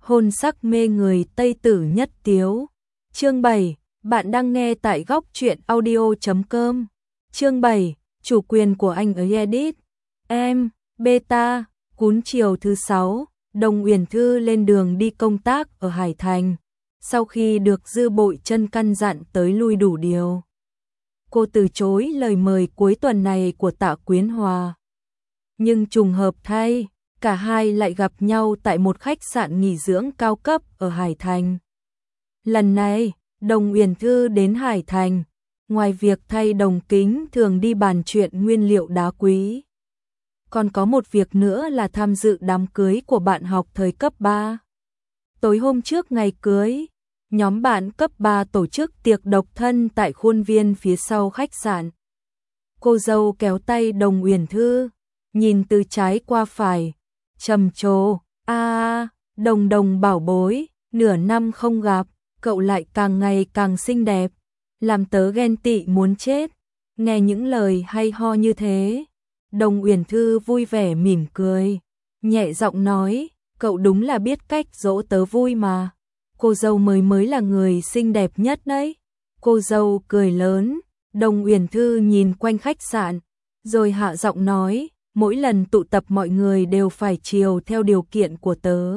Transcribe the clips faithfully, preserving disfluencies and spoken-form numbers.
hôn sắc mê người Tây Tử nhất tiếu. Chương bảy, bạn đang nghe tại góc truyện audio chấm com. Chương bảy, chủ quyền của anh ấy edit. Em, beta, cún chiều thứ sáu, Đồng Uyển Thư lên đường đi công tác ở Hải Thành. Sau khi được Dư Bội Chân căn dặn tới lui đủ điều, cô từ chối lời mời cuối tuần này của Tạ Quyến Hòa. Nhưng trùng hợp thay, cả hai lại gặp nhau tại một khách sạn nghỉ dưỡng cao cấp ở Hải Thành. Lần này, Đồng Uyển Thư đến Hải Thành, ngoài việc thay Đồng Kính thường đi bàn chuyện nguyên liệu đá quý, còn có một việc nữa là tham dự đám cưới của bạn học thời cấp ba. Tối hôm trước ngày cưới, nhóm bạn cấp ba tổ chức tiệc độc thân tại khuôn viên phía sau khách sạn. Cô dâu kéo tay Đồng Uyển Thư, nhìn từ trái qua phải, trầm trồ, a, Đồng Đồng bảo bối, nửa năm không gặp, cậu lại càng ngày càng xinh đẹp, làm tớ ghen tị muốn chết. Nghe những lời hay ho như thế, Đồng Uyển Thư vui vẻ mỉm cười, nhẹ giọng nói, cậu đúng là biết cách dỗ tớ vui mà. Cô dâu mới mới là người xinh đẹp nhất đấy. Cô dâu cười lớn, Đồng Uyển Thư nhìn quanh khách sạn, rồi hạ giọng nói, mỗi lần tụ tập mọi người đều phải chiều theo điều kiện của tớ.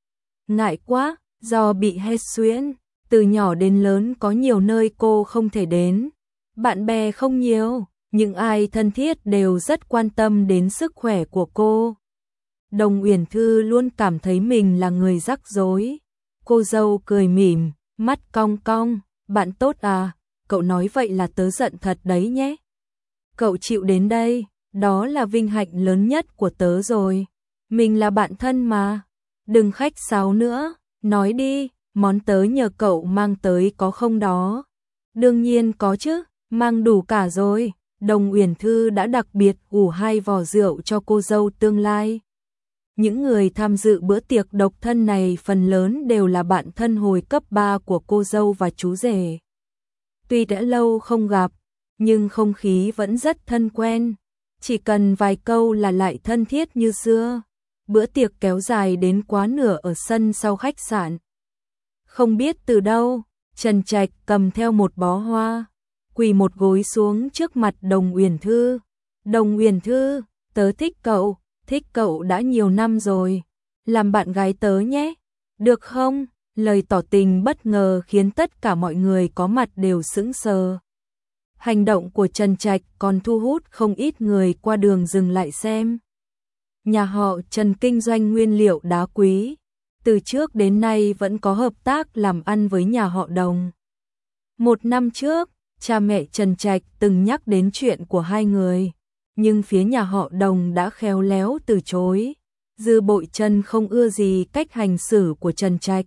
Ngại quá, do bị hết xuyễn, từ nhỏ đến lớn có nhiều nơi cô không thể đến. Bạn bè không nhiều, nhưng ai thân thiết đều rất quan tâm đến sức khỏe của cô. Đồng Uyển Thư luôn cảm thấy mình là người rắc rối. Cô dâu cười mỉm, mắt cong cong, bạn tốt à, cậu nói vậy là tớ giận thật đấy nhé. Cậu chịu đến đây, đó là vinh hạnh lớn nhất của tớ rồi. Mình là bạn thân mà, đừng khách sáo nữa, nói đi, món tớ nhờ cậu mang tới có không đó? Đương nhiên có chứ, mang đủ cả rồi. Đồng Uyển Thư đã đặc biệt ủ hai vò rượu cho cô dâu tương lai. Những người tham dự bữa tiệc độc thân này phần lớn đều là bạn thân hồi cấp ba của cô dâu và chú rể. Tuy đã lâu không gặp, nhưng không khí vẫn rất thân quen, chỉ cần vài câu là lại thân thiết như xưa. Bữa tiệc kéo dài đến quá nửa ở sân sau khách sạn. Không biết từ đâu, Trần Trạch cầm theo một bó hoa, quỳ một gối xuống trước mặt Đồng Uyển Thư. Đồng Uyển Thư, tớ thích cậu, thích cậu đã nhiều năm rồi, làm bạn gái tớ nhé, được không? Lời tỏ tình bất ngờ khiến tất cả mọi người có mặt đều sững sờ. Hành động của Trần Trạch còn thu hút không ít người qua đường dừng lại xem. Nhà họ Trần kinh doanh nguyên liệu đá quý, từ trước đến nay vẫn có hợp tác làm ăn với nhà họ Đồng. Một năm trước, cha mẹ Trần Trạch từng nhắc đến chuyện của hai người, nhưng phía nhà họ Đồng đã khéo léo từ chối. Dư Bội Chân không ưa gì cách hành xử của Trần Trạch.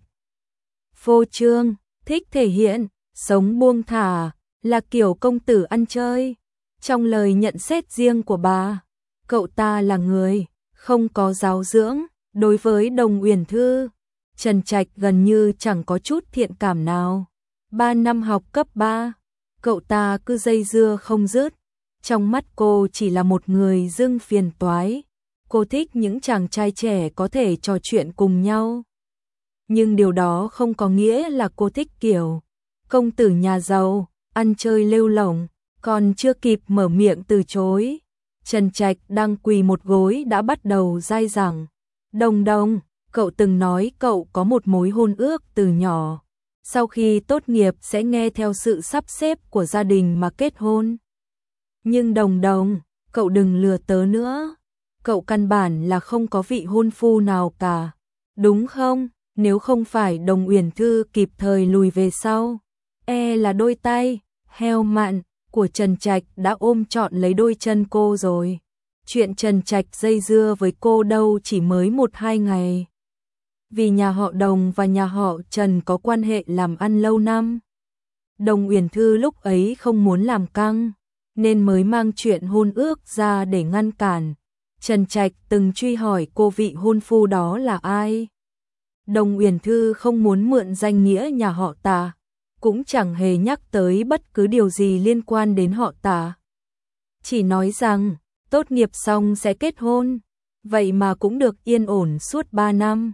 Phô trương, thích thể hiện, sống buông thả, là kiểu công tử ăn chơi. Trong lời nhận xét riêng của bà, cậu ta là người không có giáo dưỡng. Đối với Đồng Uyển Thư, Trần Trạch gần như chẳng có chút thiện cảm nào. Ba năm học cấp ba, cậu ta cứ dây dưa không dứt. Trong mắt cô chỉ là một người dưng phiền toái. Cô thích những chàng trai trẻ có thể trò chuyện cùng nhau. Nhưng điều đó không có nghĩa là cô thích kiểu công tử nhà giàu, ăn chơi lêu lổng. Còn chưa kịp mở miệng từ chối, Trần Trạch đang quỳ một gối đã bắt đầu dai dẳng. Đồng Đồng, cậu từng nói cậu có một mối hôn ước từ nhỏ, sau khi tốt nghiệp sẽ nghe theo sự sắp xếp của gia đình mà kết hôn. Nhưng Đồng Đồng, cậu đừng lừa tớ nữa. Cậu căn bản là không có vị hôn phu nào cả, đúng không? Nếu không phải Đồng Uyển Thư kịp thời lùi về sau, e là đôi tay heo mặn của Trần Trạch đã ôm trọn lấy đôi chân cô rồi. Chuyện Trần Trạch dây dưa với cô đâu chỉ mới một hai ngày. Vì nhà họ Đồng và nhà họ Trần có quan hệ làm ăn lâu năm. Đồng Uyển Thư lúc ấy không muốn làm căng, nên mới mang chuyện hôn ước ra để ngăn cản. Trần Trạch từng truy hỏi cô vị hôn phu đó là ai. Đồng Uyển Thư không muốn mượn danh nghĩa nhà họ Tạ, cũng chẳng hề nhắc tới bất cứ điều gì liên quan đến họ Tạ. Chỉ nói rằng, tốt nghiệp xong sẽ kết hôn, vậy mà cũng được yên ổn suốt ba năm.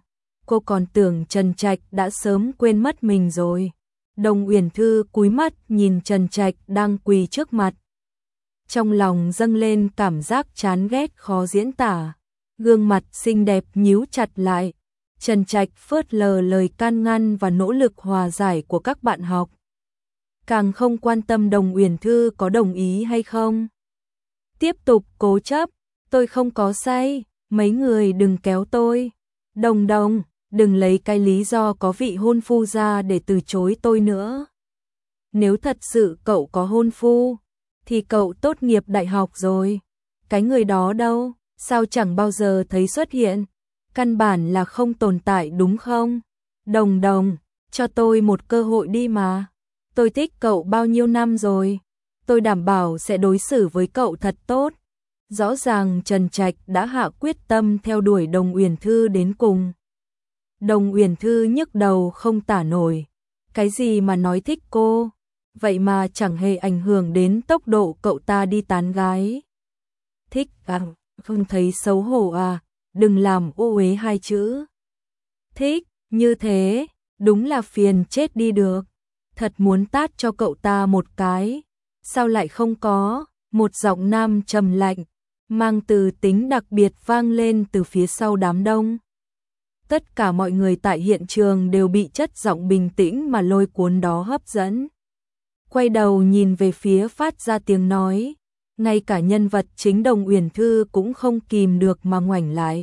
cô còn tưởng Trần Trạch đã sớm quên mất mình rồi. Đồng Uyển Thư cúi mắt nhìn Trần Trạch đang quỳ trước mặt. Trong lòng dâng lên cảm giác chán ghét khó diễn tả. Gương mặt xinh đẹp nhíu chặt lại. Trần Trạch phớt lờ lời can ngăn và nỗ lực hòa giải của các bạn học. Càng không quan tâm Đồng Uyển Thư có đồng ý hay không. Tiếp tục cố chấp, tôi không có say, mấy người đừng kéo tôi. Đồng Đồng, đừng lấy cái lý do có vị hôn phu ra để từ chối tôi nữa. Nếu thật sự cậu có hôn phu, thì cậu tốt nghiệp đại học rồi. Cái người đó đâu, sao chẳng bao giờ thấy xuất hiện? Căn bản là không tồn tại đúng không? Đồng Đồng, cho tôi một cơ hội đi mà. Tôi thích cậu bao nhiêu năm rồi. Tôi đảm bảo sẽ đối xử với cậu thật tốt. Rõ ràng Trần Trạch đã hạ quyết tâm theo đuổi Đồng Uyển Thư đến cùng. Đồng Uyển Thư nhức đầu không tả nổi. Cái gì mà nói thích cô, vậy mà chẳng hề ảnh hưởng đến tốc độ cậu ta đi tán gái. Thích à, không thấy xấu hổ à, đừng làm ô uế hai chữ. Thích, như thế, đúng là phiền chết đi được. Thật muốn tát cho cậu ta một cái. Sao lại không có? Một giọng nam trầm lạnh, mang từ tính đặc biệt vang lên từ phía sau đám đông. Tất cả mọi người tại hiện trường đều bị chất giọng bình tĩnh mà lôi cuốn đó hấp dẫn. Quay đầu nhìn về phía phát ra tiếng nói, ngay cả nhân vật chính Đồng Uyển Thư cũng không kìm được mà ngoảnh lại.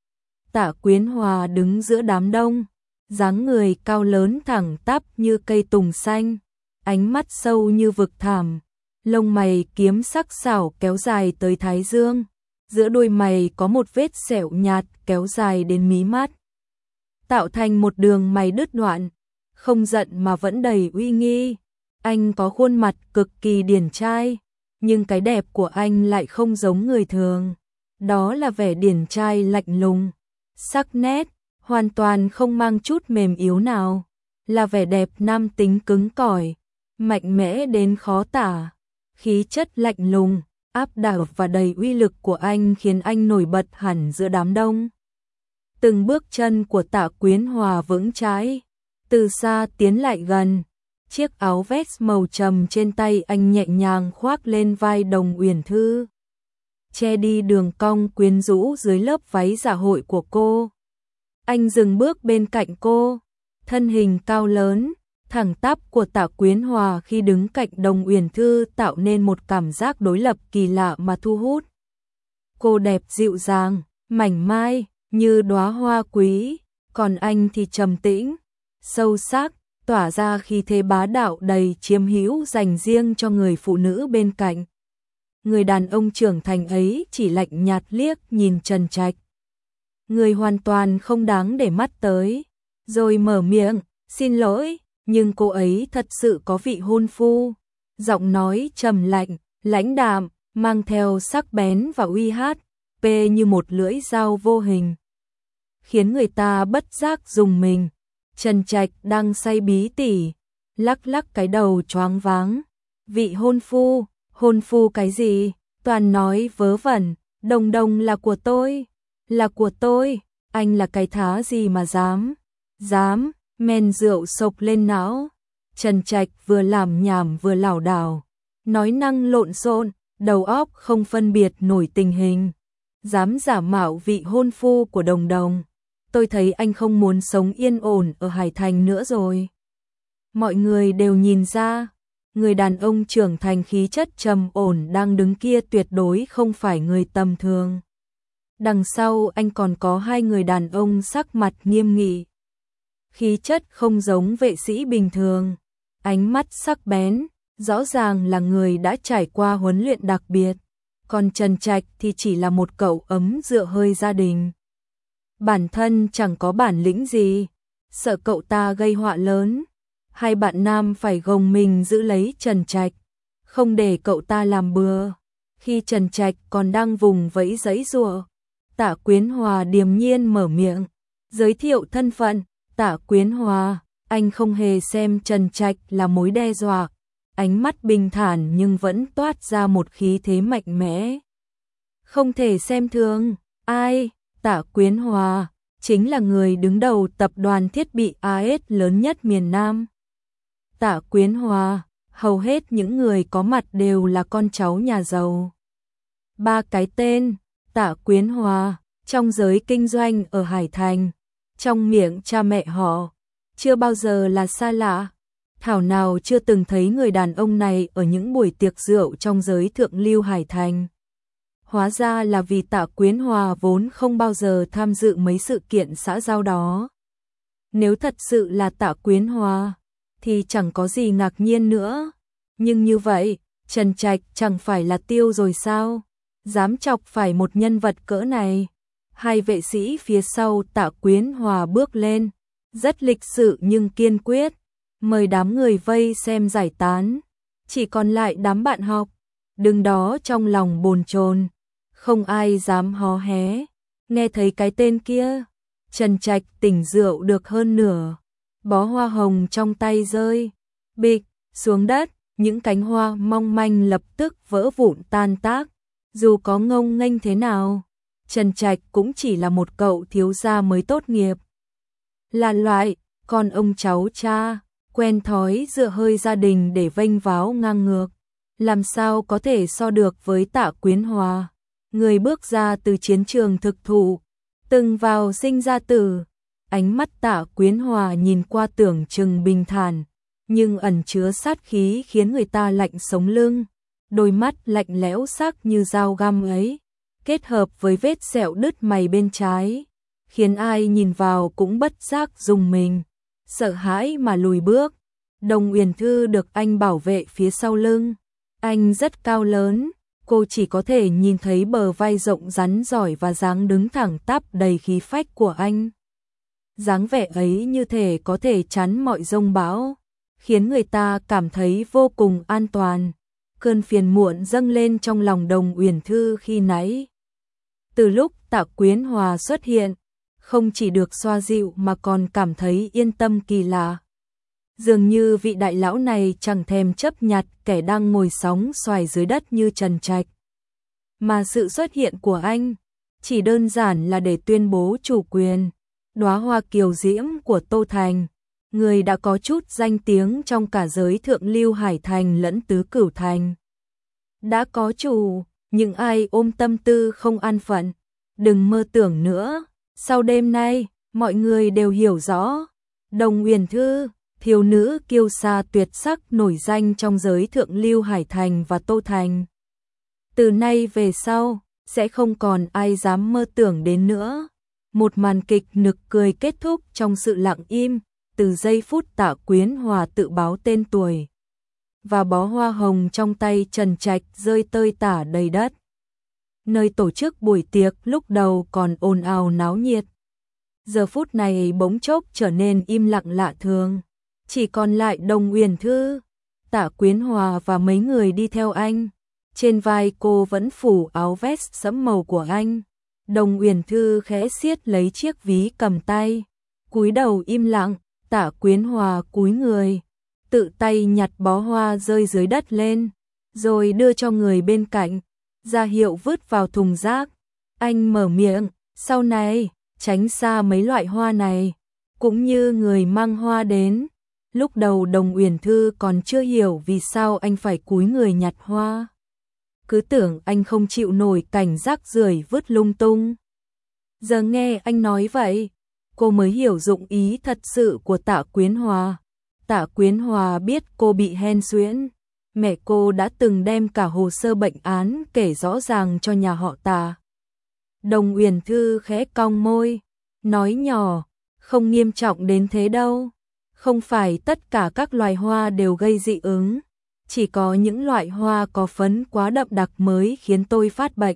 Tạ Quyến Hòa đứng giữa đám đông, dáng người cao lớn thẳng tắp như cây tùng xanh, ánh mắt sâu như vực thẳm, lông mày kiếm sắc sảo kéo dài tới thái dương, giữa đôi mày có một vết sẹo nhạt kéo dài đến mí mắt, tạo thành một đường mày đứt đoạn, không giận mà vẫn đầy uy nghi. Anh có khuôn mặt cực kỳ điển trai, nhưng cái đẹp của anh lại không giống người thường. Đó là vẻ điển trai lạnh lùng, sắc nét, hoàn toàn không mang chút mềm yếu nào. Là vẻ đẹp nam tính cứng cỏi, mạnh mẽ đến khó tả. Khí chất lạnh lùng, áp đảo và đầy uy lực của anh khiến anh nổi bật hẳn giữa đám đông. Từng bước chân của Tạ Quyến Hòa vững chãi, từ xa tiến lại gần. Chiếc áo vest màu trầm trên tay anh nhẹ nhàng khoác lên vai Đồng Uyển Thư, che đi đường cong quyến rũ dưới lớp váy dạ hội của cô. Anh dừng bước bên cạnh cô, thân hình cao lớn, thẳng tắp của Tạ Quyến Hòa khi đứng cạnh Đồng Uyển Thư tạo nên một cảm giác đối lập kỳ lạ mà thu hút. Cô đẹp dịu dàng, mảnh mai, như đóa hoa quý, còn anh thì trầm tĩnh, sâu sắc, tỏa ra khí thế bá đạo đầy chiếm hữu dành riêng cho người phụ nữ bên cạnh. Người đàn ông trưởng thành ấy chỉ lạnh nhạt liếc nhìn Trần Trạch, người hoàn toàn không đáng để mắt tới, rồi mở miệng, xin lỗi, nhưng cô ấy thật sự có vị hôn phu. Giọng nói trầm lạnh, lãnh đạm, mang theo sắc bén và uy hát, pê như một lưỡi dao vô hình, khiến người ta bất giác rùng mình. Trần Trạch đang say bí tỉ, lắc lắc cái đầu choáng váng. Vị hôn phu, hôn phu cái gì? Toàn nói vớ vẩn, Đồng Đồng là của tôi, là của tôi, anh là cái thá gì mà dám, dám, men rượu sộc lên não. Trần Trạch vừa làm nhảm vừa lảo đảo, nói năng lộn xộn, đầu óc không phân biệt nổi tình hình. Dám giả mạo vị hôn phu của Đồng Đồng. Tôi thấy anh không muốn sống yên ổn ở Hải Thành nữa rồi. Mọi người đều nhìn ra, người đàn ông trưởng thành khí chất trầm ổn đang đứng kia tuyệt đối không phải người tầm thường. Đằng sau anh còn có hai người đàn ông sắc mặt nghiêm nghị. Khí chất không giống vệ sĩ bình thường, ánh mắt sắc bén, rõ ràng là người đã trải qua huấn luyện đặc biệt. Còn Trần Trạch thì chỉ là một cậu ấm dựa hơi gia đình. Bản thân chẳng có bản lĩnh gì, sợ cậu ta gây họa lớn. Hai bạn nam phải gồng mình giữ lấy Trần Trạch, không để cậu ta làm bừa. Khi Trần Trạch còn đang vùng vẫy giãy giụa, Tạ Quyến Hòa điềm nhiên mở miệng, giới thiệu thân phận. Tạ Quyến Hòa, anh không hề xem Trần Trạch là mối đe dọa, ánh mắt bình thản nhưng vẫn toát ra một khí thế mạnh mẽ. Không thể xem thường, ai? Tạ Quyến Hòa, chính là người đứng đầu tập đoàn thiết bị a ét lớn nhất miền Nam. Tạ Quyến Hòa, hầu hết những người có mặt đều là con cháu nhà giàu. Ba cái tên, Tạ Quyến Hòa, trong giới kinh doanh ở Hải Thành, trong miệng cha mẹ họ, chưa bao giờ là xa lạ. Thảo nào chưa từng thấy người đàn ông này ở những buổi tiệc rượu trong giới thượng lưu Hải Thành. Hóa ra là vì Tạ Quyến Hòa vốn không bao giờ tham dự mấy sự kiện xã giao đó. Nếu thật sự là Tạ Quyến Hòa, thì chẳng có gì ngạc nhiên nữa. Nhưng như vậy, Trần Trạch chẳng phải là tiêu rồi sao? Dám chọc phải một nhân vật cỡ này. Hai vệ sĩ phía sau Tạ Quyến Hòa bước lên, rất lịch sự nhưng kiên quyết, mời đám người vây xem giải tán. Chỉ còn lại đám bạn học, đứng đó trong lòng bồn chồn, không ai dám hó hé. Nghe thấy cái tên kia, Trần Trạch tỉnh rượu được hơn nửa, bó hoa hồng trong tay rơi bịch xuống đất, những cánh hoa mong manh lập tức vỡ vụn tan tác. Dù có ngông nghênh thế nào, Trần Trạch cũng chỉ là một cậu thiếu gia mới tốt nghiệp. Là loại con ông cháu cha, quen thói dựa hơi gia đình để vênh váo ngang ngược, làm sao có thể so được với Tạ Quyến Hòa, người bước ra từ chiến trường thực thụ, từng vào sinh ra tử. Ánh mắt Tạ Quyến Hòa nhìn qua tưởng chừng bình thản, nhưng ẩn chứa sát khí khiến người ta lạnh sống lưng. Đôi mắt lạnh lẽo sắc như dao găm ấy, kết hợp với vết sẹo đứt mày bên trái, khiến ai nhìn vào cũng bất giác rùng mình, sợ hãi mà lùi bước. Đồng Uyển Thư được anh bảo vệ phía sau lưng. Anh rất cao lớn, cô chỉ có thể nhìn thấy bờ vai rộng rắn giỏi và dáng đứng thẳng tắp đầy khí phách của anh. Dáng vẻ ấy như thể có thể chắn mọi giông bão, khiến người ta cảm thấy vô cùng an toàn. Cơn phiền muộn dâng lên trong lòng Đồng Uyển Thư khi nãy. Từ lúc Tạ Quyến Hòa xuất hiện, không chỉ được xoa dịu mà còn cảm thấy yên tâm kỳ lạ. Dường như vị đại lão này chẳng thèm chấp nhặt kẻ đang ngồi sóng xoài dưới đất như Trần Trạch. Mà sự xuất hiện của anh chỉ đơn giản là để tuyên bố chủ quyền. Đóa hoa kiều diễm của Tô Thành, người đã có chút danh tiếng trong cả giới thượng lưu Hải Thành lẫn tứ cửu thành, đã có chủ. Nhưng ai ôm tâm tư không an phận, đừng mơ tưởng nữa. Sau đêm nay, mọi người đều hiểu rõ, Đồng Uyển Thư, thiếu nữ kiêu sa tuyệt sắc nổi danh trong giới thượng lưu Hải Thành và Tô Thành, từ nay về sau sẽ không còn ai dám mơ tưởng đến nữa. Một màn kịch nực cười kết thúc trong sự lặng im, từ giây phút Tạ Quyến Hòa tự báo tên tuổi và bó hoa hồng trong tay Trần Trạch rơi tơi tả đầy đất. Nơi tổ chức buổi tiệc lúc đầu còn ồn ào náo nhiệt, giờ phút này bỗng chốc trở nên im lặng lạ thường. Chỉ còn lại Đồng Uyển Thư, Tạ Quyến Hòa và mấy người đi theo anh. Trên vai cô vẫn phủ áo vest sẫm màu của anh. Đồng Uyển Thư khẽ siết lấy chiếc ví cầm tay, cúi đầu im lặng. Tạ Quyến Hòa cúi người, tự tay nhặt bó hoa rơi dưới đất lên, rồi đưa cho người bên cạnh, ra hiệu vứt vào thùng rác. Anh mở miệng, sau này, tránh xa mấy loại hoa này, cũng như người mang hoa đến. Lúc đầu Đồng Uyển Thư còn chưa hiểu vì sao anh phải cúi người nhặt hoa, cứ tưởng anh không chịu nổi cảnh rác rưởi vứt lung tung. Giờ nghe anh nói vậy, cô mới hiểu dụng ý thật sự của Tạ Quyến Hòa. Tạ Quyến Hòa biết cô bị hen suyễn, mẹ cô đã từng đem cả hồ sơ bệnh án kể rõ ràng cho nhà họ Tạ. Đồng Uyển Thư khẽ cong môi, nói nhỏ, không nghiêm trọng đến thế đâu. Không phải tất cả các loài hoa đều gây dị ứng, chỉ có những loại hoa có phấn quá đậm đặc mới khiến tôi phát bệnh.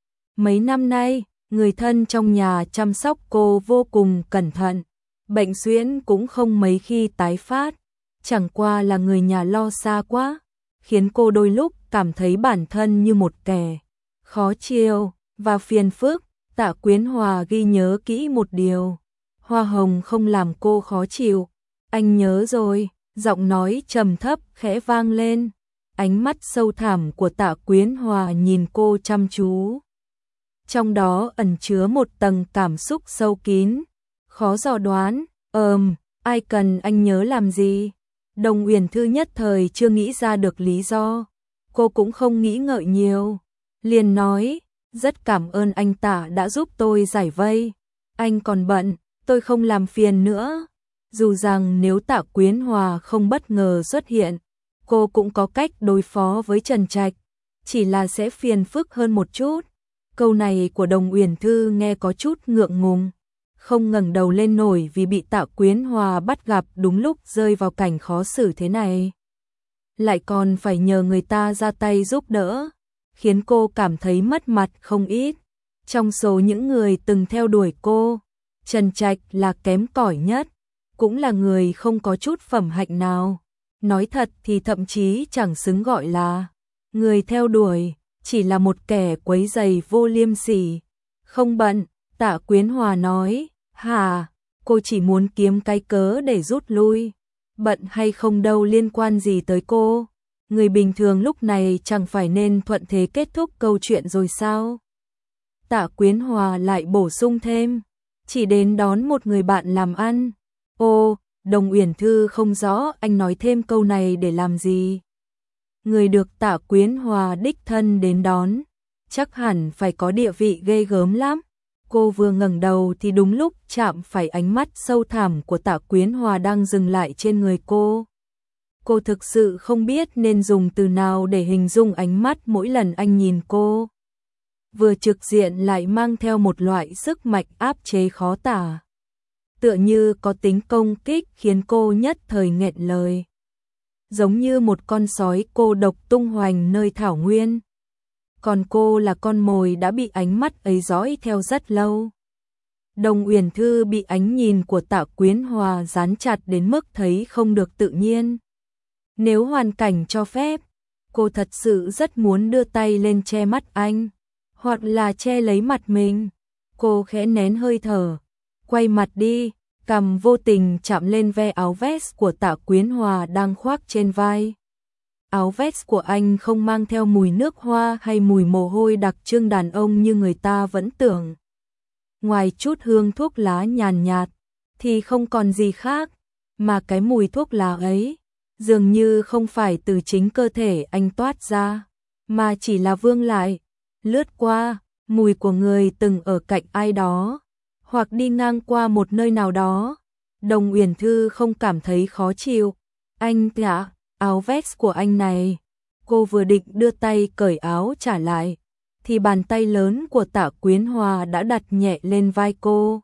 Mấy năm nay, người thân trong nhà chăm sóc cô vô cùng cẩn thận, bệnh suyễn cũng không mấy khi tái phát, chẳng qua là người nhà lo xa quá, khiến cô đôi lúc cảm thấy bản thân như một kẻ khó chịu và phiền phức. Tạ Quyến Hòa ghi nhớ kỹ một điều, hoa hồng không làm cô khó chịu. Anh nhớ rồi, giọng nói trầm thấp khẽ vang lên. Ánh mắt sâu thẳm của Tạ Quyến Hòa nhìn cô chăm chú. trong đó ẩn chứa một tầng cảm xúc sâu kín, khó dò đoán. Ờm, ai cần anh nhớ làm gì? Đồng Uyển Thư nhất thời chưa nghĩ ra được lý do, cô cũng không nghĩ ngợi nhiều, liền nói, rất cảm ơn anh Tạ đã giúp tôi giải vây, anh còn bận, tôi không làm phiền nữa. Dù rằng nếu Tạ Quyến Hòa không bất ngờ xuất hiện, cô cũng có cách đối phó với Trần Trạch, chỉ là sẽ phiền phức hơn một chút. Câu này của Đồng Uyển Thư nghe có chút ngượng ngùng, không ngẩng đầu lên nổi vì bị Tạ Quyến Hòa bắt gặp đúng lúc rơi vào cảnh khó xử thế này. Lại còn phải nhờ người ta ra tay giúp đỡ, khiến cô cảm thấy mất mặt không ít. Trong số những người từng theo đuổi cô, Trần Trạch là kém cỏi nhất, cũng là người không có chút phẩm hạnh nào. Nói thật thì thậm chí chẳng xứng gọi là người theo đuổi, chỉ là một kẻ quấy rầy vô liêm sỉ. Không bận, Tạ Quyến Hòa nói, hả, cô chỉ muốn kiếm cái cớ để rút lui. Bận hay không đâu liên quan gì tới cô. Người bình thường lúc này chẳng phải nên thuận thế kết thúc câu chuyện rồi sao? Tạ Quyến Hòa lại bổ sung thêm, chỉ đến đón một người bạn làm ăn. Ô, Đồng Uyển Thư không rõ anh nói thêm câu này để làm gì. Người được Tạ Quyến Hòa đích thân đến đón, chắc hẳn phải có địa vị ghê gớm lắm. Cô vừa ngẩng đầu thì đúng lúc chạm phải ánh mắt sâu thẳm của Tạ Quyến Hòa đang dừng lại trên người cô. Cô thực sự không biết nên dùng từ nào để hình dung ánh mắt mỗi lần anh nhìn cô. Vừa trực diện lại mang theo một loại sức mạnh áp chế khó tả. Tựa như có tính công kích khiến cô nhất thời nghẹn lời. Giống như một con sói cô độc tung hoành nơi thảo nguyên. Còn cô là con mồi đã bị ánh mắt ấy dõi theo rất lâu. Đồng Uyển Thư bị ánh nhìn của Tạ Quyến Hòa dán chặt đến mức thấy không được tự nhiên. Nếu hoàn cảnh cho phép, cô thật sự rất muốn đưa tay lên che mắt anh, hoặc là che lấy mặt mình. Cô khẽ nén hơi thở, quay mặt đi, cằm vô tình chạm lên ve áo vest của Tạ Quyến Hòa đang khoác trên vai. Áo vest của anh không mang theo mùi nước hoa hay mùi mồ hôi đặc trưng đàn ông như người ta vẫn tưởng. Ngoài chút hương thuốc lá nhàn nhạt, thì không còn gì khác, mà cái mùi thuốc lá ấy dường như không phải từ chính cơ thể anh toát ra, mà chỉ là vương lại, lướt qua, mùi của người từng ở cạnh ai đó, hoặc đi ngang qua một nơi nào đó. Đồng Uyển Thư không cảm thấy khó chịu. Anh ạ, áo vest của anh này. Cô vừa định đưa tay cởi áo trả lại, thì bàn tay lớn của Tạ Quyến Hòa đã đặt nhẹ lên vai cô.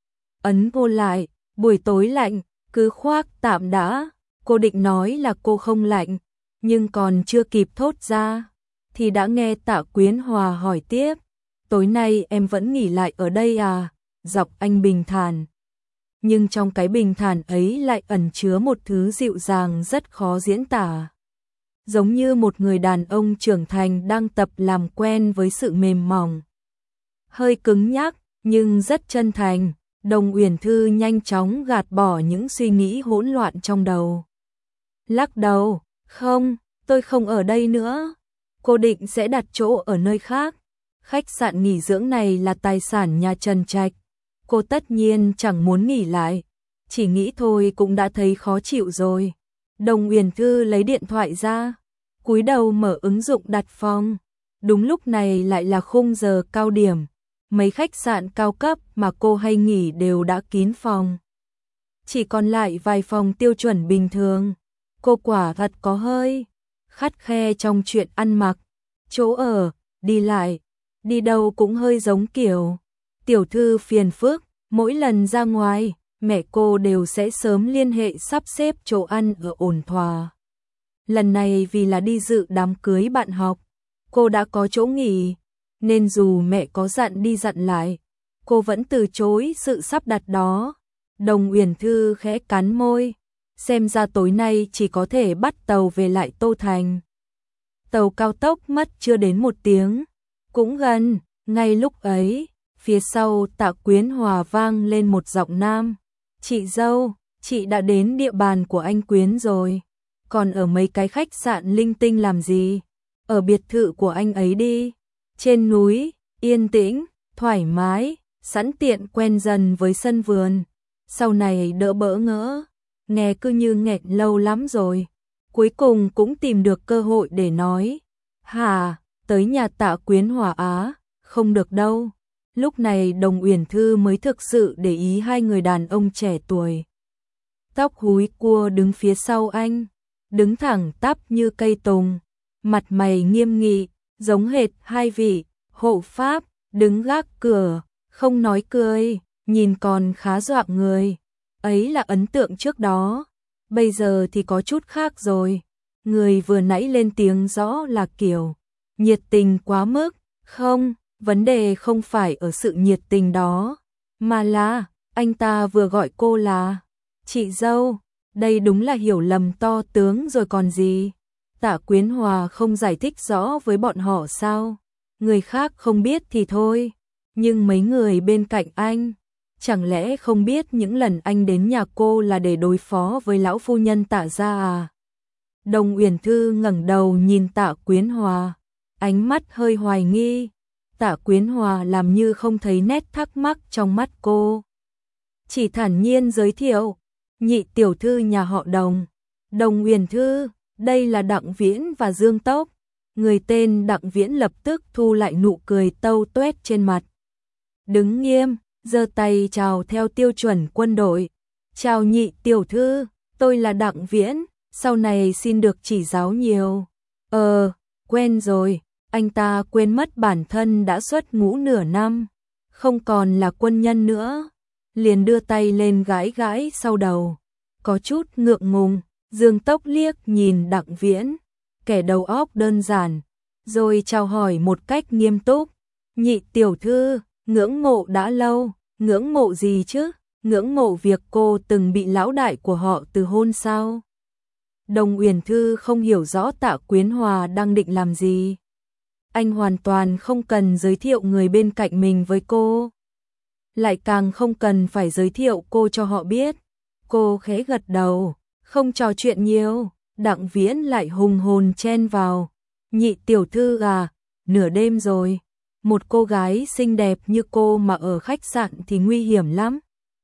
Ấn cô lại, buổi tối lạnh, cứ khoác tạm đã. Cô định nói là cô không lạnh, nhưng còn chưa kịp thốt ra, thì đã nghe Tạ Quyến Hòa hỏi tiếp, tối nay em vẫn nghỉ lại ở đây à? Giọng anh bình thản. Nhưng trong cái bình thản ấy lại ẩn chứa một thứ dịu dàng rất khó diễn tả. Giống như một người đàn ông trưởng thành đang tập làm quen với sự mềm mỏng. Hơi cứng nhắc, nhưng rất chân thành. Đồng Uyển Thư nhanh chóng gạt bỏ những suy nghĩ hỗn loạn trong đầu. Lắc đầu, không, tôi không ở đây nữa. Cô định sẽ đặt chỗ ở nơi khác. Khách sạn nghỉ dưỡng này là tài sản nhà Trần Trạch. Cô tất nhiên chẳng muốn nghỉ lại. Chỉ nghĩ thôi cũng đã thấy khó chịu rồi. Đồng Uyển Thư lấy điện thoại ra, cúi đầu mở ứng dụng đặt phòng. Đúng lúc này lại là khung giờ cao điểm. Mấy khách sạn cao cấp mà cô hay nghỉ đều đã kín phòng. Chỉ còn lại vài phòng tiêu chuẩn bình thường. Cô quả thật có hơi khắt khe trong chuyện ăn mặc, chỗ ở, đi lại, đi đâu cũng hơi giống kiểu tiểu thư phiền phức. Mỗi lần ra ngoài, mẹ cô đều sẽ sớm liên hệ sắp xếp chỗ ăn ở ổn thỏa. Lần này vì là đi dự đám cưới bạn học, cô đã có chỗ nghỉ, nên dù mẹ có dặn đi dặn lại, cô vẫn từ chối sự sắp đặt đó. Đồng Uyển Thư khẽ cắn môi, xem ra tối nay chỉ có thể bắt tàu về lại Tô Thành. Tàu cao tốc mất chưa đến một tiếng, cũng gần. Ngay lúc ấy, phía sau Tạ Quyến Hòa vang lên một giọng nam. Chị dâu, chị đã đến địa bàn của anh Quyến rồi. Còn ở mấy cái khách sạn linh tinh làm gì? Ở biệt thự của anh ấy đi. Trên núi, yên tĩnh, thoải mái, sẵn tiện quen dần với sân vườn. Sau này đỡ bỡ ngỡ, nghe cứ như nghẹn lâu lắm rồi. Cuối cùng cũng tìm được cơ hội để nói. Hả, tới nhà Tạ Quyến Hòa á, không được đâu. Lúc này Đồng Uyển Thư mới thực sự để ý hai người đàn ông trẻ tuổi. Tóc húi cua đứng phía sau anh, đứng thẳng tắp như cây tùng, mặt mày nghiêm nghị, giống hệt hai vị hộ pháp, đứng gác cửa, không nói cười, nhìn còn khá dọa người. Ấy là ấn tượng trước đó, bây giờ thì có chút khác rồi. Người vừa nãy lên tiếng rõ là kiểu nhiệt tình quá mức, không, vấn đề không phải ở sự nhiệt tình đó, mà là anh ta vừa gọi cô là chị dâu, đây đúng là hiểu lầm to tướng rồi còn gì. Tạ Quyến Hòa không giải thích rõ với bọn họ sao? Người khác không biết thì thôi, nhưng mấy người bên cạnh anh, chẳng lẽ không biết những lần anh đến nhà cô là để đối phó với lão phu nhân Tạ gia à? Đồng Uyển Thư ngẩng đầu nhìn Tạ Quyến Hòa, ánh mắt hơi hoài nghi. Tạ Quyến Hòa làm như không thấy nét thắc mắc trong mắt cô, chỉ thản nhiên giới thiệu, nhị tiểu thư nhà họ Đồng, Đồng Uyển Thư, đây là Đặng Viễn và Dương Tốc. Người tên Đặng Viễn lập tức thu lại nụ cười tâu tuét trên mặt, đứng nghiêm, giơ tay chào theo tiêu chuẩn quân đội. Chào nhị tiểu thư, tôi là Đặng Viễn, sau này xin được chỉ giáo nhiều. Ờ, quen rồi, anh ta quên mất bản thân đã xuất ngũ nửa năm, không còn là quân nhân nữa. Liền đưa tay lên gãi gãi sau đầu, có chút ngượng ngùng. Dương Tốc liếc nhìn Đặng Viễn, kẻ đầu óc đơn giản, rồi chào hỏi một cách nghiêm túc. Nhị tiểu thư, ngưỡng mộ đã lâu, ngưỡng mộ gì chứ? Ngưỡng mộ việc cô từng bị lão đại của họ từ hôn sao? Đồng Uyển Thư không hiểu rõ Tạ Quyến Hòa đang định làm gì. Anh hoàn toàn không cần giới thiệu người bên cạnh mình với cô, lại càng không cần phải giới thiệu cô cho họ biết. Cô khẽ gật đầu, không trò chuyện nhiều. Đặng Viễn lại hùng hồn chen vào. Nhị tiểu thư à, nửa đêm rồi, một cô gái xinh đẹp như cô mà ở khách sạn thì nguy hiểm lắm.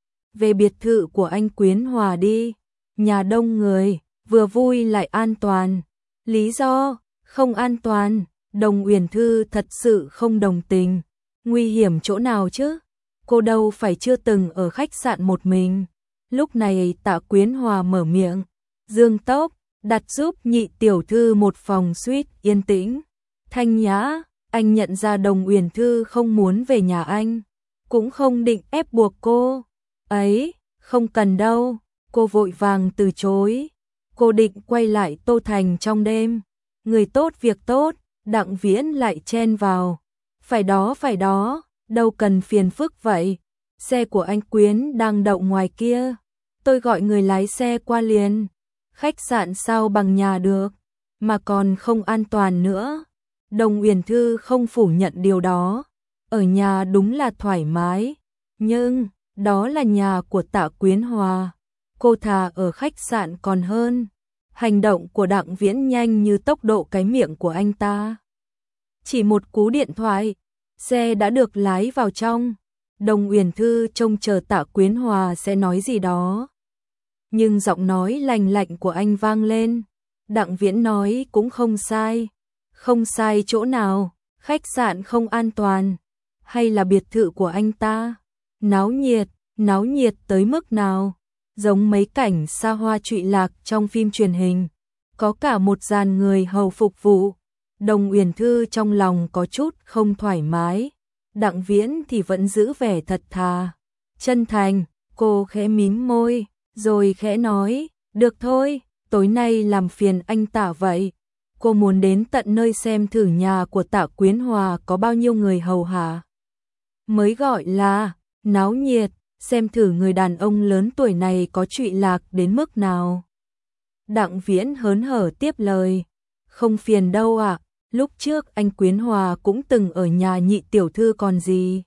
Về biệt thự của anh Quyến Hòa đi, nhà đông người, vừa vui lại an toàn. Lý do, không an toàn, Đồng Uyển Thư thật sự không đồng tình. Nguy hiểm chỗ nào chứ? Cô đâu phải chưa từng ở khách sạn một mình. Lúc này Tạ Quyến Hòa mở miệng. Dương Tốc, đặt giúp nhị tiểu thư một phòng suite yên tĩnh, thanh nhã. Anh nhận ra Đồng Uyển Thư không muốn về nhà anh, cũng không định ép buộc cô. Ấy, không cần đâu, cô vội vàng từ chối. Cô định quay lại Tô Thành trong đêm. Người tốt việc tốt, Đặng Viễn lại chen vào. Phải đó phải đó, đâu cần phiền phức vậy. Xe của anh Quyến đang đậu ngoài kia, tôi gọi người lái xe qua liền. Khách sạn sao bằng nhà được, mà còn không an toàn nữa. Đồng Uyển Thư không phủ nhận điều đó. Ở nhà đúng là thoải mái, nhưng đó là nhà của Tạ Quyến Hòa, cô thà ở khách sạn còn hơn. Hành động của Đặng Viễn nhanh như tốc độ cái miệng của anh ta. Chỉ một cú điện thoại, xe đã được lái vào trong. Đồng Uyển Thư trông chờ Tạ Quyến Hòa sẽ nói gì đó, nhưng giọng nói lành lạnh của anh vang lên. Đặng Viễn nói cũng không sai. Không sai chỗ nào? Khách sạn không an toàn, hay là biệt thự của anh ta náo nhiệt, náo nhiệt tới mức nào? Giống mấy cảnh xa hoa trụy lạc trong phim truyền hình, có cả một dàn người hầu phục vụ. Đồng Uyển Thư trong lòng có chút không thoải mái. Đặng Viễn thì vẫn giữ vẻ thật thà, chân thành. Cô khẽ mím môi, rồi khẽ nói, được thôi, tối nay làm phiền anh Tạ vậy. Cô muốn đến tận nơi xem thử nhà của Tạ Quyến Hòa có bao nhiêu người hầu hả? Mới gọi là náo nhiệt, xem thử người đàn ông lớn tuổi này có trụy lạc đến mức nào. Đặng Viễn hớn hở tiếp lời, không phiền đâu ạ, lúc trước anh Quyến Hòa cũng từng ở nhà nhị tiểu thư còn gì.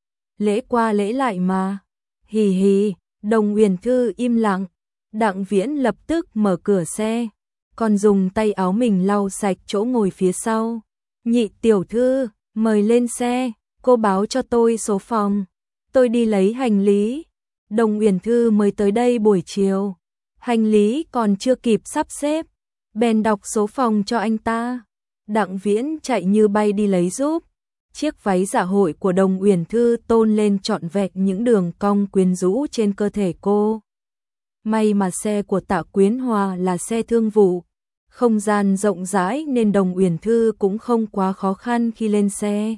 Lễ qua lễ lại mà. Hì hì. Đồng Uyển Thư im lặng. Đặng Viễn lập tức mở cửa xe, còn dùng tay áo mình lau sạch chỗ ngồi phía sau. Nhị tiểu thư, mời lên xe. cô báo cho tôi số phòng, tôi đi lấy hành lý. Đồng Uyển Thư mới tới đây buổi chiều, hành lý còn chưa kịp sắp xếp, bèn đọc số phòng cho anh ta. Đặng Viễn chạy như bay đi lấy giúp. Chiếc váy dạ hội của Đồng Uyển Thư tôn lên trọn vẹn những đường cong quyến rũ trên cơ thể cô. May mà xe của Tạ Quyến Hòa là xe thương vụ, không gian rộng rãi nên Đồng Uyển Thư cũng không quá khó khăn khi lên xe.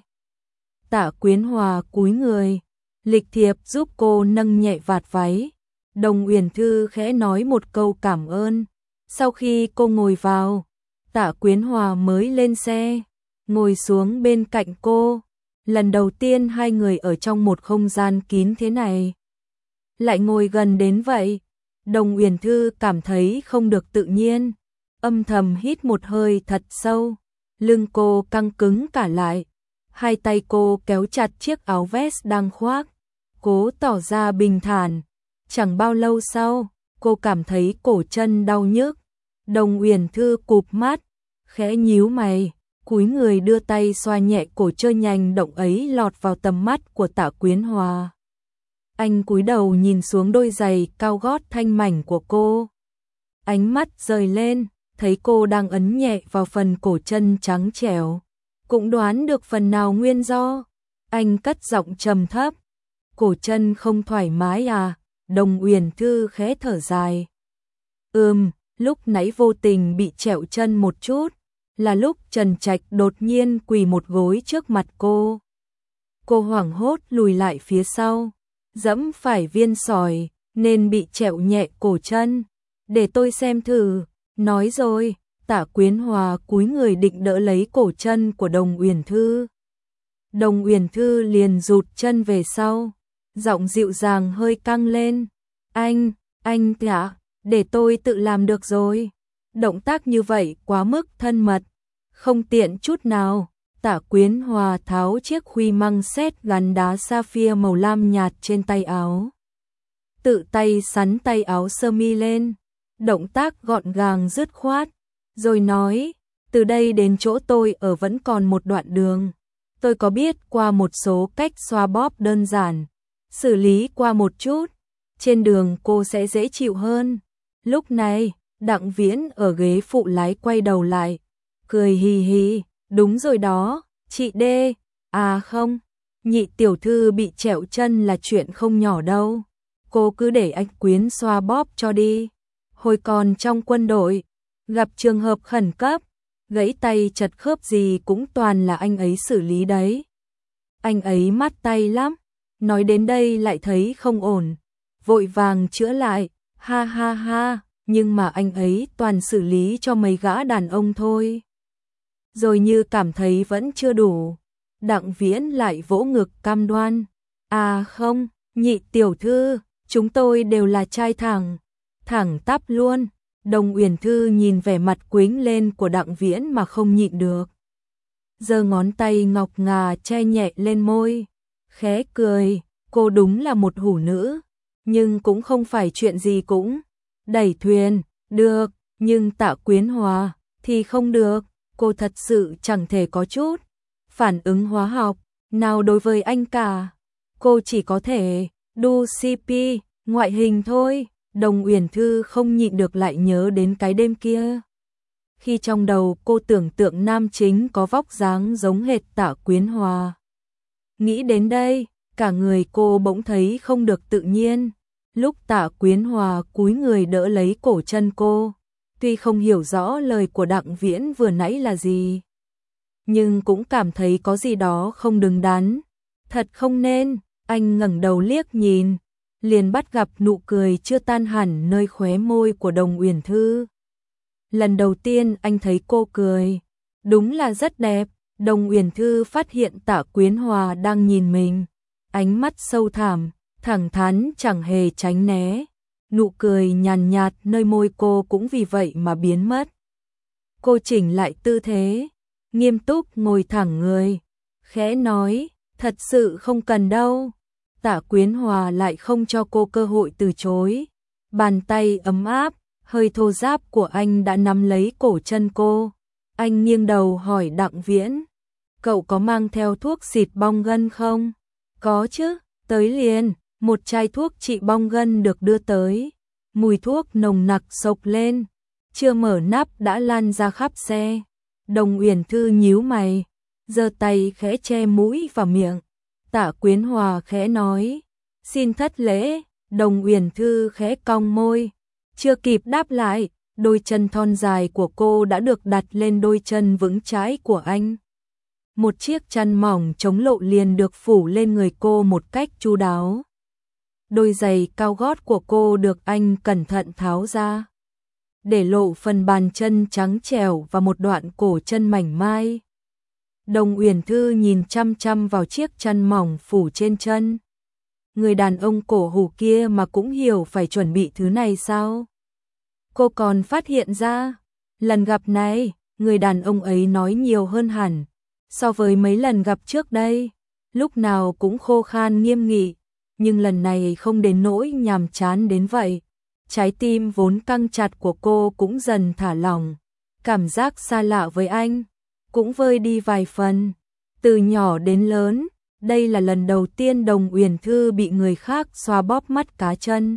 Tạ Quyến Hòa cúi người, lịch thiệp giúp cô nâng nhẹ vạt váy. Đồng Uyển Thư khẽ nói một câu cảm ơn. Sau khi cô ngồi vào, Tạ Quyến Hòa mới lên xe, ngồi xuống bên cạnh cô. Lần đầu tiên hai người ở trong một không gian kín thế này, lại ngồi gần đến vậy. Đồng Uyển Thư cảm thấy không được tự nhiên, âm thầm hít một hơi thật sâu, lưng cô căng cứng cả lại. Hai tay cô kéo chặt chiếc áo vest đang khoác, cố tỏ ra bình thản. Chẳng bao lâu sau, cô cảm thấy cổ chân đau nhức. Đồng Uyển Thư cụp mắt, khẽ nhíu mày, cúi người đưa tay xoa nhẹ cổ trơn nhanh động ấy lọt vào tầm mắt của Tạ Quyến Hòa. Anh cúi đầu nhìn xuống đôi giày cao gót thanh mảnh của cô. Ánh mắt rời lên, thấy cô đang ấn nhẹ vào phần cổ chân trắng trẻo. Cũng đoán được phần nào nguyên do. Anh cất giọng trầm thấp. Cổ chân không thoải mái à? Đồng Uyển Thư khẽ thở dài. Ừm, lúc nãy vô tình bị trẹo chân một chút, là lúc Trần Trạch đột nhiên quỳ một gối trước mặt cô. Cô hoảng hốt lùi lại phía sau, dẫm phải viên sỏi nên bị trẹo nhẹ cổ chân. Để tôi xem thử. Nói rồi, Tạ Quyến Hòa cúi người định đỡ lấy cổ chân của Đồng Uyển Thư. Đồng Uyển Thư liền rụt chân về sau, giọng dịu dàng hơi căng lên. Anh, anh ạ, để tôi tự làm được rồi. Động tác như vậy quá mức thân mật, không tiện chút nào. Tạ Quyến Hòa tháo chiếc khuy măng sét gắn đá sapphire màu lam nhạt trên tay áo. Tự tay sắn tay áo sơ mi lên, động tác gọn gàng dứt khoát, rồi nói, từ đây đến chỗ tôi ở vẫn còn một đoạn đường. Tôi có biết qua một số cách xoa bóp đơn giản, xử lý qua một chút, trên đường cô sẽ dễ chịu hơn. Lúc này, Đặng Viễn ở ghế phụ lái quay đầu lại, cười hì hì, đúng rồi đó, chị đê, à không, nhị tiểu thư bị trẹo chân là chuyện không nhỏ đâu, cô cứ để anh Quyến xoa bóp cho đi. Hồi còn trong quân đội, gặp trường hợp khẩn cấp, gãy tay chật khớp gì cũng toàn là anh ấy xử lý đấy. Anh ấy mát tay lắm, nói đến đây lại thấy không ổn, vội vàng chữa lại, ha ha ha, nhưng mà anh ấy toàn xử lý cho mấy gã đàn ông thôi. Rồi như cảm thấy vẫn chưa đủ, Đặng Viễn lại vỗ ngực cam đoan, à không, nhị tiểu thư, chúng tôi đều là trai thẳng, thẳng tắp luôn. Đồng Uyển Thư nhìn vẻ mặt quĩnh lên của Đặng Viễn mà không nhịn được. Giơ ngón tay ngọc ngà che nhẹ lên môi, khẽ cười, cô đúng là một hủ nữ, nhưng cũng không phải chuyện gì cũng đẩy thuyền, được, nhưng Tạ Quyến Hòa thì không được, cô thật sự chẳng thể có chút phản ứng hóa học nào đối với anh cả. Cô chỉ có thể đu xê pê, ngoại hình thôi. Đồng Uyển Thư không nhịn được lại nhớ đến cái đêm kia. Khi trong đầu cô tưởng tượng nam chính có vóc dáng giống hệt Tạ Quyến Hòa. Nghĩ đến đây, cả người cô bỗng thấy không được tự nhiên. Lúc Tạ Quyến Hòa cúi người đỡ lấy cổ chân cô, tuy không hiểu rõ lời của Đặng Viễn vừa nãy là gì, nhưng cũng cảm thấy có gì đó không đứng đắn. Thật không nên, anh ngẩng đầu liếc nhìn, liền bắt gặp nụ cười chưa tan hẳn nơi khóe môi của Đồng Uyển Thư. Lần đầu tiên anh thấy cô cười, đúng là rất đẹp. Đồng Uyển Thư phát hiện Tạ Quyến Hòa đang nhìn mình, ánh mắt sâu thẳm, thẳng thắn chẳng hề tránh né. Nụ cười nhàn nhạt nơi môi cô cũng vì vậy mà biến mất. Cô chỉnh lại tư thế, nghiêm túc ngồi thẳng người, khẽ nói, thật sự không cần đâu. Tạ Quyến Hòa lại không cho cô cơ hội từ chối. Bàn tay ấm áp, hơi thô ráp của anh đã nắm lấy cổ chân cô. Anh nghiêng đầu hỏi Đặng Viễn, cậu có mang theo thuốc xịt bong gân không? Có chứ, tới liền, một chai thuốc trị bong gân được đưa tới. Mùi thuốc nồng nặc xộc lên, chưa mở nắp đã lan ra khắp xe. Đồng Uyển Thư nhíu mày, giơ tay khẽ che mũi và miệng. Tạ Quyến Hòa khẽ nói, xin thất lễ. Đồng Uyển Thư khẽ cong môi, chưa kịp đáp lại, đôi chân thon dài của cô đã được đặt lên đôi chân vững chãi của anh. Một chiếc chăn mỏng chống lộ liền được phủ lên người cô một cách chu đáo. Đôi giày cao gót của cô được anh cẩn thận tháo ra, để lộ phần bàn chân trắng trẻo và một đoạn cổ chân mảnh mai. Đồng Uyển Thư nhìn chăm chăm vào chiếc chăn mỏng phủ trên chân. Người đàn ông cổ hủ kia mà cũng hiểu phải chuẩn bị thứ này sao? Cô còn phát hiện ra, lần gặp này, người đàn ông ấy nói nhiều hơn hẳn so với mấy lần gặp trước đây, lúc nào cũng khô khan nghiêm nghị, nhưng lần này không đến nỗi nhàm chán đến vậy. Trái tim vốn căng chặt của cô cũng dần thả lỏng, cảm giác xa lạ với anh cũng vơi đi vài phần. Từ nhỏ đến lớn, đây là lần đầu tiên Đồng Uyển Thư bị người khác xoa bóp mắt cá chân,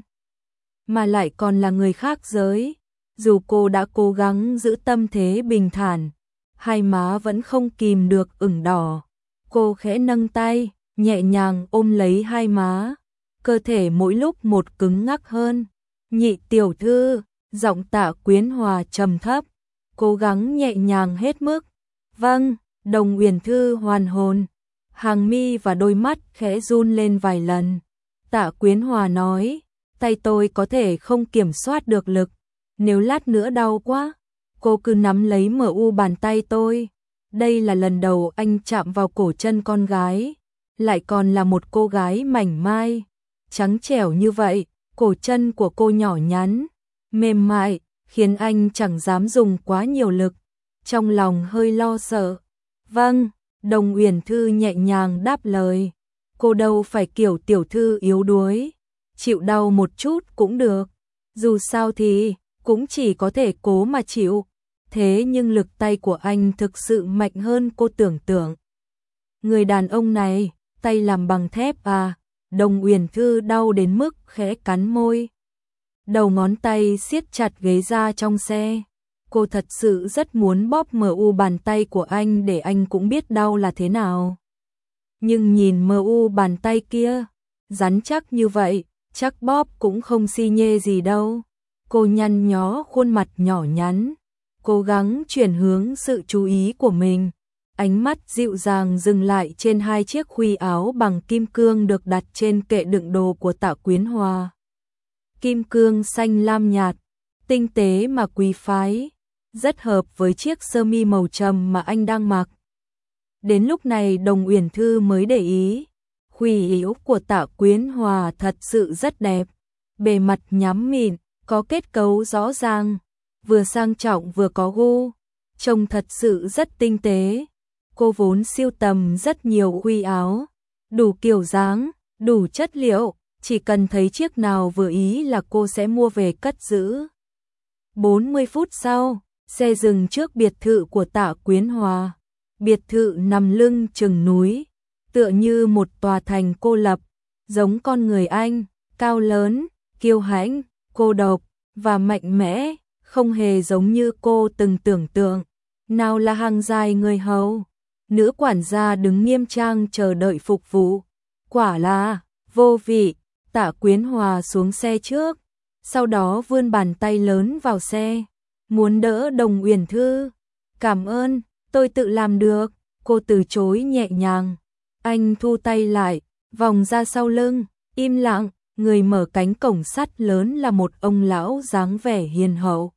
mà lại còn là người khác giới. Dù cô đã cố gắng giữ tâm thế bình thản, hai má vẫn không kìm được ửng đỏ. Cô khẽ nâng tay, nhẹ nhàng ôm lấy hai má, cơ thể mỗi lúc một cứng ngắc hơn. Nhị tiểu thư, giọng Tạ Quyến Hòa trầm thấp, cố gắng nhẹ nhàng hết mức. Vâng. Đồng Uyển Thư hoàn hồn, hàng mi và đôi mắt khẽ run lên vài lần. Tạ Quyến Hòa nói, tay tôi có thể không kiểm soát được lực, nếu lát nữa đau quá, cô cứ nắm lấy mờ u bàn tay tôi. Đây là lần đầu anh chạm vào cổ chân con gái, lại còn là một cô gái mảnh mai, trắng trẻo như vậy. Cổ chân của cô nhỏ nhắn, mềm mại, khiến anh chẳng dám dùng quá nhiều lực. Trong lòng hơi lo sợ. Vâng, Đồng Uyển Thư nhẹ nhàng đáp lời. Cô đâu phải kiểu tiểu thư yếu đuối, chịu đau một chút cũng được. Dù sao thì cũng chỉ có thể cố mà chịu. Thế nhưng lực tay của anh thực sự mạnh hơn cô tưởng tượng. Người đàn ông này, tay làm bằng thép à? Đồng Uyển Thư đau đến mức khẽ cắn môi. Đầu ngón tay siết chặt ghế da trong xe. Cô thật sự rất muốn bóp mờ u bàn tay của anh để anh cũng biết đau là thế nào. Nhưng nhìn mờ u bàn tay kia, rắn chắc như vậy, chắc bóp cũng không xi nhê gì đâu. Cô nhăn nhó khuôn mặt nhỏ nhắn, cố gắng chuyển hướng sự chú ý của mình. Ánh mắt dịu dàng dừng lại trên hai chiếc khuy áo bằng kim cương được đặt trên kệ đựng đồ của Tạ Quyến Hòa. Kim cương xanh lam nhạt, tinh tế mà quý phái, rất hợp với chiếc sơ mi màu trầm mà anh đang mặc. Đến lúc này Đồng Uyển Thư mới để ý, khuy áo của Tạ Quyến Hòa thật sự rất đẹp, bề mặt nhắm mịn, có kết cấu rõ ràng, vừa sang trọng vừa có gu, trông thật sự rất tinh tế. Cô vốn sưu tầm rất nhiều khuy áo, đủ kiểu dáng, đủ chất liệu, chỉ cần thấy chiếc nào vừa ý là cô sẽ mua về cất giữ. bốn mươi phút sau, xe dừng trước biệt thự của Tạ Quyến Hòa. Biệt thự nằm lưng chừng núi, tựa như một tòa thành cô lập, giống con người Anh, cao lớn, kiêu hãnh, cô độc và mạnh mẽ, không hề giống như cô từng tưởng tượng. Nào là hàng dài người hầu, nữ quản gia đứng nghiêm trang chờ đợi phục vụ. Quả là vô vị. Tạ Quyến Hòa xuống xe trước, sau đó vươn bàn tay lớn vào xe, muốn đỡ Đồng Uyển Thư. Cảm ơn, tôi tự làm được. Cô từ chối nhẹ nhàng. Anh thu tay lại, vòng ra sau lưng, im lặng. Người mở cánh cổng sắt lớn là một ông lão dáng vẻ hiền hậu,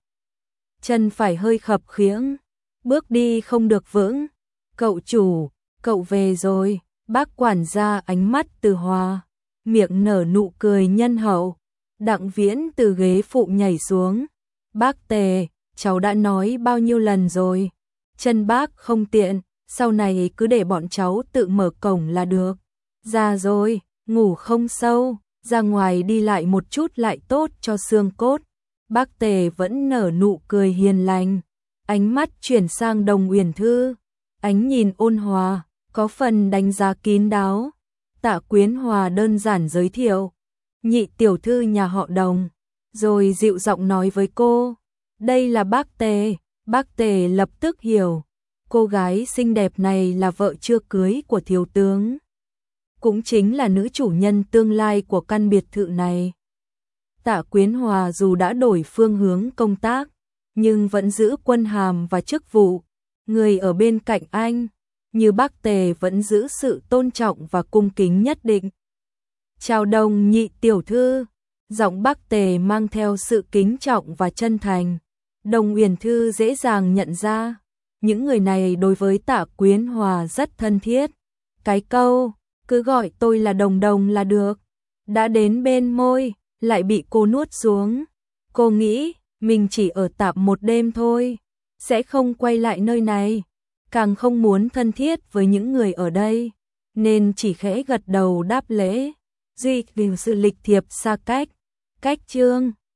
chân phải hơi khập khiễng, bước đi không được vững. Cậu chủ, cậu về rồi. Bác quản gia ánh mắt từ hòa, miệng nở nụ cười nhân hậu. Đặng Viễn từ ghế phụ nhảy xuống. Bác Tề, cháu đã nói bao nhiêu lần rồi, chân bác không tiện, sau này cứ để bọn cháu tự mở cổng là được. Già rồi, ngủ không sâu, ra ngoài đi lại một chút lại tốt cho xương cốt. Bác Tề vẫn nở nụ cười hiền lành, ánh mắt chuyển sang Đồng Uyển Thư. ánh nhìn ôn hòa, có phần đánh giá kín đáo. Tạ Quyến Hòa đơn giản giới thiệu, nhị tiểu thư nhà họ Đồng, rồi dịu giọng nói với cô, đây là bác Tề. Bác Tề lập tức hiểu, cô gái xinh đẹp này là vợ chưa cưới của thiếu tướng, cũng chính là nữ chủ nhân tương lai của căn biệt thự này. Tạ Quyến Hòa dù đã đổi phương hướng công tác, nhưng vẫn giữ quân hàm và chức vụ, người ở bên cạnh anh, như bác Tề vẫn giữ sự tôn trọng và cung kính nhất định. Chào Đồng nhị tiểu thư, giọng bác Tề mang theo sự kính trọng và chân thành. Đồng Uyển Thư dễ dàng nhận ra, những người này đối với Tạ Quyến Hòa rất thân thiết. Cái câu, cứ gọi tôi là Đồng Đồng là được, đã đến bên môi, lại bị cô nuốt xuống. Cô nghĩ, mình chỉ ở tạm một đêm thôi, sẽ không quay lại nơi này, càng không muốn thân thiết với những người ở đây, nên chỉ khẽ gật đầu đáp lễ, duy vì sự lịch thiệp xa cách. Cách chương